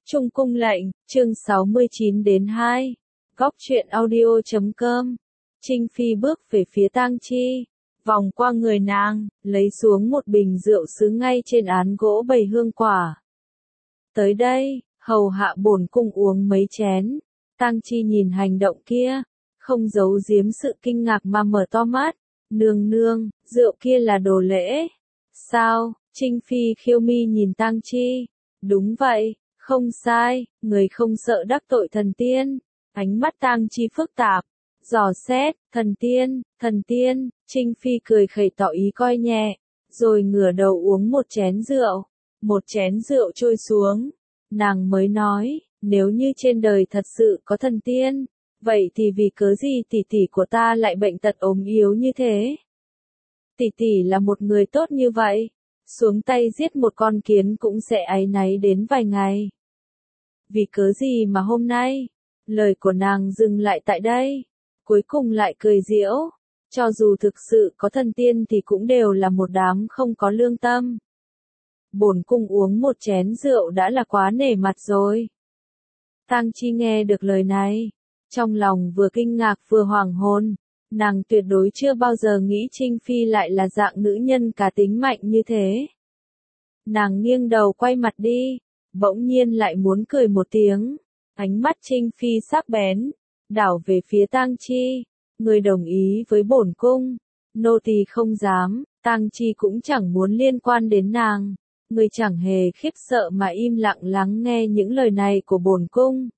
Trung cung lệnh, chương 69 đến 2. Góc truyện audio.com. Trinh Phi bước về phía Tang Chi, vòng qua người nàng, lấy xuống một bình rượu sứ ngay trên án gỗ bày hương quả. Tới đây, hầu hạ bổn cung uống mấy chén. Tang Chi nhìn hành động kia, không giấu giếm sự kinh ngạc mà mở to mắt. Nương nương, rượu kia là đồ lễ. Sao? Trinh Phi khiêu mi nhìn Tang Chi. Đúng vậy. Không sai, người không sợ đắc tội thần tiên. Ánh mắt Tang Chi phức tạp, dò xét, thần tiên, Trinh Phi cười khẩy tỏ ý coi nhẹ, rồi ngửa đầu uống một chén rượu. Một chén rượu trôi xuống, nàng mới nói, nếu như trên đời thật sự có thần tiên, vậy thì vì cớ gì tỷ tỷ của ta lại bệnh tật ốm yếu như thế? Tỷ tỷ là một người tốt như vậy, xuống tay giết một con kiến cũng sẽ áy náy đến vài ngày. Vì cớ gì mà hôm nay, lời của nàng dừng lại tại đây, cuối cùng lại cười giễu, cho dù thực sự có thần tiên thì cũng đều là một đám không có lương tâm. Bổn cung uống một chén rượu đã là quá nể mặt rồi. Tang Chi nghe được lời này, trong lòng vừa kinh ngạc vừa hoảng hồn, nàng tuyệt đối chưa bao giờ nghĩ Trinh Phi lại là dạng nữ nhân cá tính mạnh như thế. Nàng nghiêng đầu quay mặt đi, bỗng nhiên lại muốn cười một tiếng, ánh mắt Trinh Phi sắc bén, đảo về phía Tang Chi, người đồng ý với bổn cung, nô tỳ không dám. Tang Chi cũng chẳng muốn liên quan đến nàng, người chẳng hề khiếp sợ mà im lặng lắng nghe những lời này của bổn cung.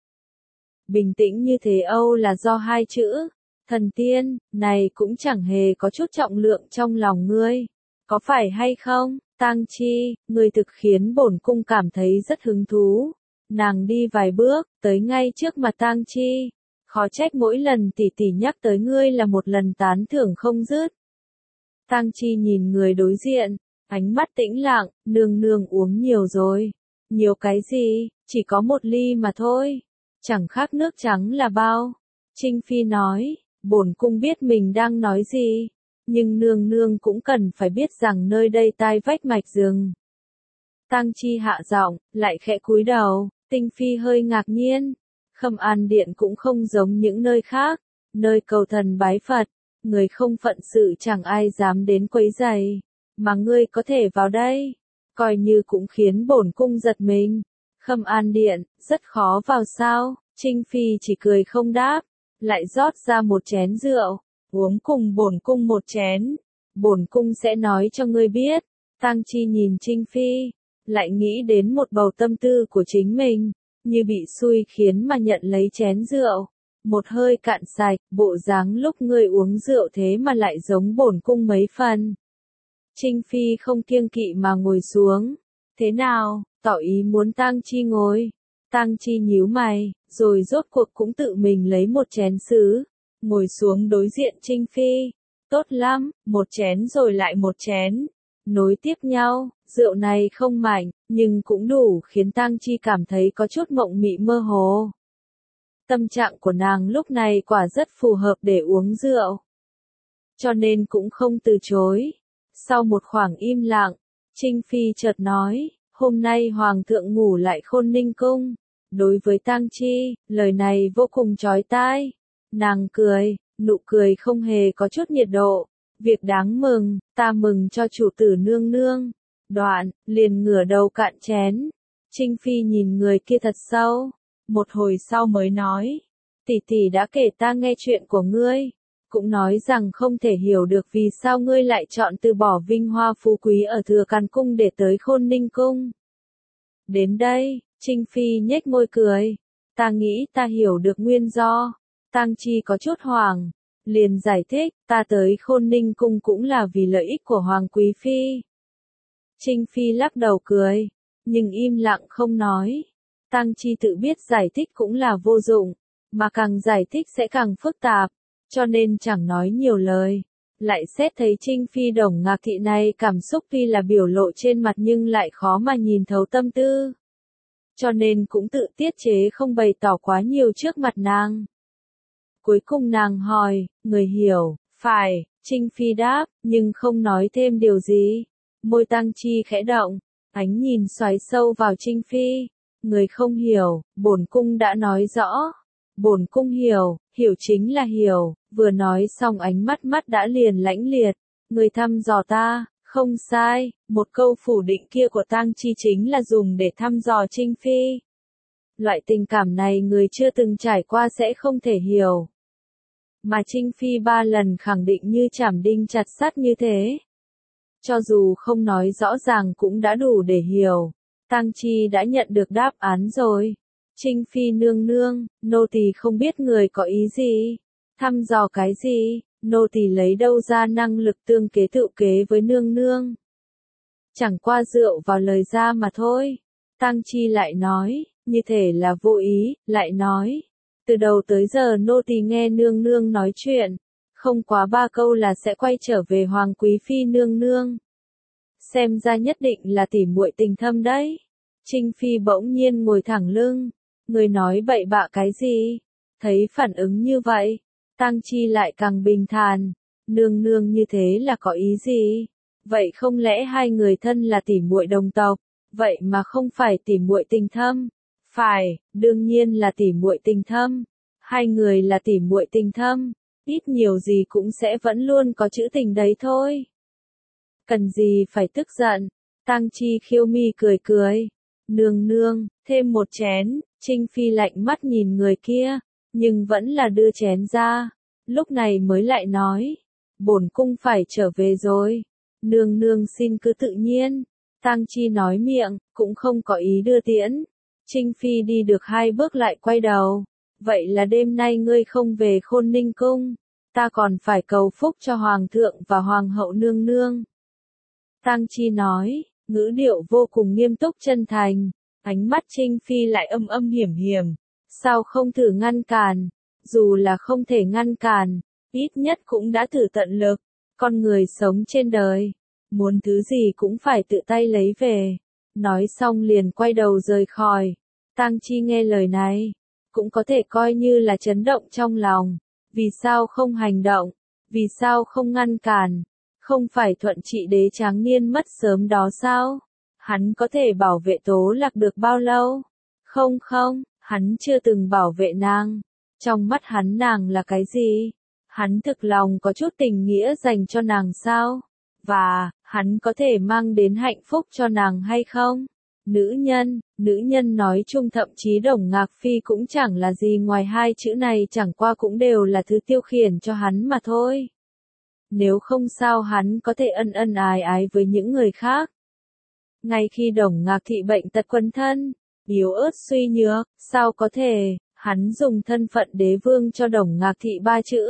Bình tĩnh như thế Âu là do hai chữ, thần tiên, này cũng chẳng hề có chút trọng lượng trong lòng ngươi, có phải hay không? Tang Chi, người thực khiến bổn cung cảm thấy rất hứng thú. Nàng đi vài bước, tới ngay trước mặt Tang Chi. Khó trách mỗi lần tỷ tỷ nhắc tới ngươi là một lần tán thưởng không dứt. Tang Chi nhìn người đối diện, ánh mắt tĩnh lặng, nương nương uống nhiều rồi. Nhiều cái gì, chỉ có một ly mà thôi. Chẳng khác nước trắng là bao. Trinh Phi nói, bổn cung biết mình đang nói gì. Nhưng nương nương cũng cần phải biết rằng nơi đây tai vách mạch rừng. Tang Chi hạ giọng, lại khẽ cúi đầu, Tinh Phi hơi ngạc nhiên. Khâm An Điện cũng không giống những nơi khác, nơi cầu thần bái Phật, người không phận sự chẳng ai dám đến quấy rầy, mà ngươi có thể vào đây, coi như cũng khiến bổn cung giật mình. Khâm An Điện, rất khó vào sao? Trinh Phi chỉ cười không đáp, lại rót ra một chén rượu. Uống cùng bổn cung một chén, bổn cung sẽ nói cho ngươi biết. Tang Chi nhìn Trinh Phi, lại nghĩ đến một bầu tâm tư của chính mình, như bị xui khiến mà nhận lấy chén rượu, một hơi cạn sạch, bộ dáng lúc ngươi uống rượu thế mà lại giống bổn cung mấy phần. Trinh Phi không kiêng kỵ mà ngồi xuống, thế nào, tỏ ý muốn Tang Chi ngồi. Tang Chi nhíu mày, rồi rốt cuộc cũng tự mình lấy một chén sứ, ngồi xuống đối diện Trinh Phi. Tốt lắm, một chén rồi lại một chén, nối tiếp nhau, rượu này không mạnh, nhưng cũng đủ khiến Tang Chi cảm thấy có chút mộng mị mơ hồ. Tâm trạng của nàng lúc này quả rất phù hợp để uống rượu, cho nên cũng không từ chối. Sau một khoảng im lặng, Trinh Phi chợt nói, hôm nay Hoàng thượng ngủ lại Khôn Ninh Cung. Đối với Tang Chi, lời này vô cùng chói tai. Nàng cười, nụ cười không hề có chút nhiệt độ. Việc đáng mừng, ta mừng cho chủ tử nương nương. Đoạn, liền ngửa đầu cạn chén. Trinh Phi nhìn người kia thật sâu. Một hồi sau mới nói, tỷ tỷ đã kể ta nghe chuyện của ngươi. Cũng nói rằng không thể hiểu được vì sao ngươi lại chọn từ bỏ vinh hoa phú quý ở Thừa Càn Cung để tới Khôn Ninh Cung. Đến đây, Trinh Phi nhếch môi cười. Ta nghĩ ta hiểu được nguyên do. Tang Chi có chút hoảng, liền giải thích, ta tới Khôn Ninh Cung cũng là vì lợi ích của Hoàng Quý Phi. Trinh Phi lắc đầu cười, nhưng im lặng không nói. Tang Chi tự biết giải thích cũng là vô dụng, mà càng giải thích sẽ càng phức tạp, cho nên chẳng nói nhiều lời. Lại xét thấy Trinh Phi đồng ngạc thị này cảm xúc tuy là biểu lộ trên mặt nhưng lại khó mà nhìn thấu tâm tư. Cho nên cũng tự tiết chế không bày tỏ quá nhiều trước mặt nàng. Cuối cùng nàng hỏi, người hiểu, phải, Trinh Phi đáp, nhưng không nói thêm điều gì. Môi Tang Chi khẽ động, ánh nhìn xoáy sâu vào Trinh Phi. Người không hiểu, bổn cung đã nói rõ. Bổn cung hiểu, hiểu chính là hiểu, vừa nói xong ánh mắt đã liền lãnh liệt. Người thăm dò ta, không sai, một câu phủ định kia của Tang Chi chính là dùng để thăm dò Trinh Phi. Loại tình cảm này người chưa từng trải qua sẽ không thể hiểu. Mà Trinh Phi 3 lần khẳng định như chảm đinh chặt sắt như thế. Cho dù không nói rõ ràng cũng đã đủ để hiểu. Tang Chi đã nhận được đáp án rồi. Trinh Phi nương nương, nô tỳ không biết người có ý gì. Thăm dò cái gì, nô tỳ lấy đâu ra năng lực tương kế tự kế với nương nương. Chẳng qua dựa vào lời ra mà thôi. Tang Chi lại nói, như thể là vô ý, lại nói. Từ đầu tới giờ nô tỳ nghe nương nương nói chuyện. Không quá 3 câu là sẽ quay trở về Hoàng Quý Phi nương nương. Xem ra nhất định là tỉ muội tình thâm đấy. Trinh Phi bỗng nhiên ngồi thẳng lưng. Người nói bậy bạ cái gì? Thấy phản ứng như vậy, Tang Chi lại càng bình thản. Nương nương như thế là có ý gì? Vậy không lẽ hai người thân là tỉ muội đồng tộc, vậy mà không phải tỉ muội tình thâm? Phải, đương nhiên là tỉ muội tình thâm. Hai người là tỉ muội tình thâm, ít nhiều gì cũng sẽ vẫn luôn có chữ tình đấy thôi. Cần gì phải tức giận? Tang Chi khiêu mi cười cười. Nương nương, thêm một chén. Trinh Phi lạnh mắt nhìn người kia, nhưng vẫn là đưa chén ra. Lúc này mới lại nói, bổn cung phải trở về rồi. Nương nương xin cứ tự nhiên. Tang Chi nói miệng, cũng không có ý đưa tiễn. Trinh Phi đi được 2 bước lại quay đầu. Vậy là đêm nay ngươi không về Khôn Ninh cung. Ta còn phải cầu phúc cho Hoàng thượng và Hoàng hậu nương nương. Tang Chi nói, ngữ điệu vô cùng nghiêm túc chân thành. Ánh mắt Trinh Phi lại âm hiểm hiểm. Sao không thử ngăn cản? Dù là không thể ngăn cản, ít nhất cũng đã thử tận lực. Con người sống trên đời, muốn thứ gì cũng phải tự tay lấy về. Nói xong liền quay đầu rời khỏi. Tang Chi nghe lời này, cũng có thể coi như là chấn động trong lòng. Vì sao không hành động? Vì sao không ngăn cản? Không phải Thuận Trị đế tráng niên mất sớm đó sao? Hắn có thể bảo vệ Tố Lạc được bao lâu? Không, hắn chưa từng bảo vệ nàng. Trong mắt hắn nàng là cái gì? Hắn thực lòng có chút tình nghĩa dành cho nàng sao? Và, hắn có thể mang đến hạnh phúc cho nàng hay không? Nữ nhân nói chung thậm chí Đồng Ngạc Phi cũng chẳng là gì ngoài 2 chữ này, chẳng qua cũng đều là thứ tiêu khiển cho hắn mà thôi. Nếu không sao hắn có thể ân ái với những người khác. Ngay khi Đồng Ngạc Thị bệnh tật quấn thân, yếu ớt suy nhược, sao có thể, hắn dùng thân phận đế vương cho Đồng Ngạc Thị 3 chữ.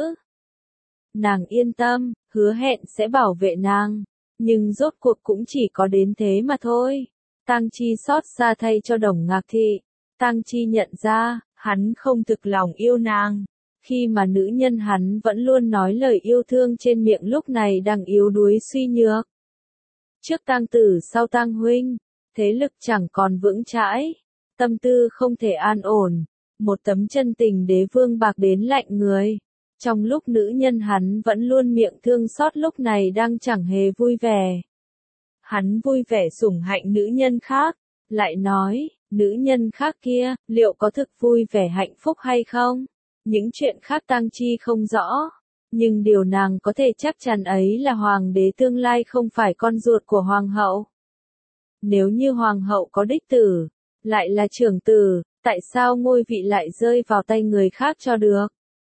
Nàng yên tâm, hứa hẹn sẽ bảo vệ nàng, nhưng rốt cuộc cũng chỉ có đến thế mà thôi. Tang Chi xót xa thay cho Đồng Ngạc Thị. Tang Chi nhận ra, hắn không thực lòng yêu nàng. Khi mà nữ nhân hắn vẫn luôn nói lời yêu thương trên miệng lúc này đang yếu đuối suy nhược. Trước tang tử sau tang huynh, thế lực chẳng còn vững chãi, tâm tư không thể an ổn, một tấm chân tình đế vương bạc đến lạnh người. Trong lúc nữ nhân hắn vẫn luôn miệng thương xót lúc này đang chẳng hề vui vẻ. Hắn vui vẻ sủng hạnh nữ nhân khác, lại nói, nữ nhân khác kia, liệu có thực vui vẻ hạnh phúc hay không? Những chuyện khác Tang Chi không rõ, nhưng điều nàng có thể chắc chắn ấy là hoàng đế tương lai không phải con ruột của hoàng hậu. Nếu như hoàng hậu có đích tử, lại là trưởng tử, tại sao ngôi vị lại rơi vào tay người khác cho được?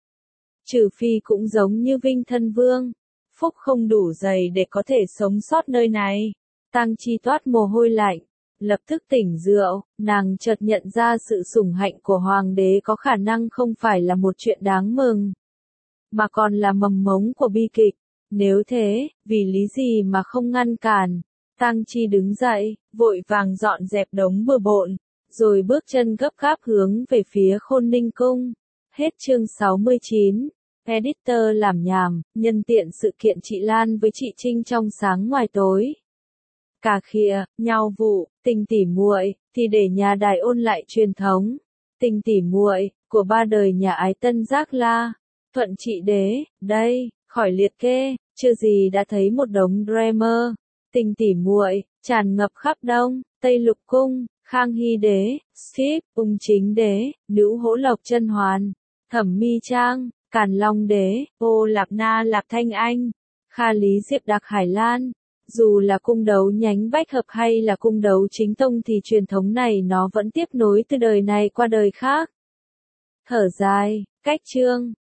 Trừ phi cũng giống như Vinh Thân Vương, phúc không đủ dày để có thể sống sót nơi này. Tang Chi toát mồ hôi lạnh, lập tức tỉnh rượu, nàng chợt nhận ra sự sủng hạnh của hoàng đế có khả năng không phải là một chuyện đáng mừng, mà còn là mầm mống của bi kịch. Nếu thế, vì lý gì mà không ngăn cản? Tang Chi đứng dậy, vội vàng dọn dẹp đống bừa bộn, rồi bước chân gấp gáp hướng về phía Khôn Ninh cung. Hết chương 69. Editor làm nhảm, nhân tiện sự kiện chị Lan với chị Trinh trong sáng ngoài tối. Cà khịa, nhau vụ, tình tỉ muội, thì để nhà đài ôn lại truyền thống. Tình tỉ muội của 3 đời nhà Ái Tân Giác La. Thuận Trị đế, đây, khỏi liệt kê, chưa gì đã thấy một đống drama. Tình tỉ muội tràn ngập khắp Đông, Tây Lục cung, Khang Hy đế, Skip, Ung Chính đế, Nữ Hỗ Lộc Chân Hoàn, Thẩm Mi Trang, Càn Long đế, Ô Lạp Na Lạp Thanh Anh, Kha Lý Diệp Đặc Hải Lan. Dù là cung đấu nhánh bách hợp hay là cung đấu chính tông thì truyền thống này nó vẫn tiếp nối từ đời này qua đời khác. Thở dài, cách chương.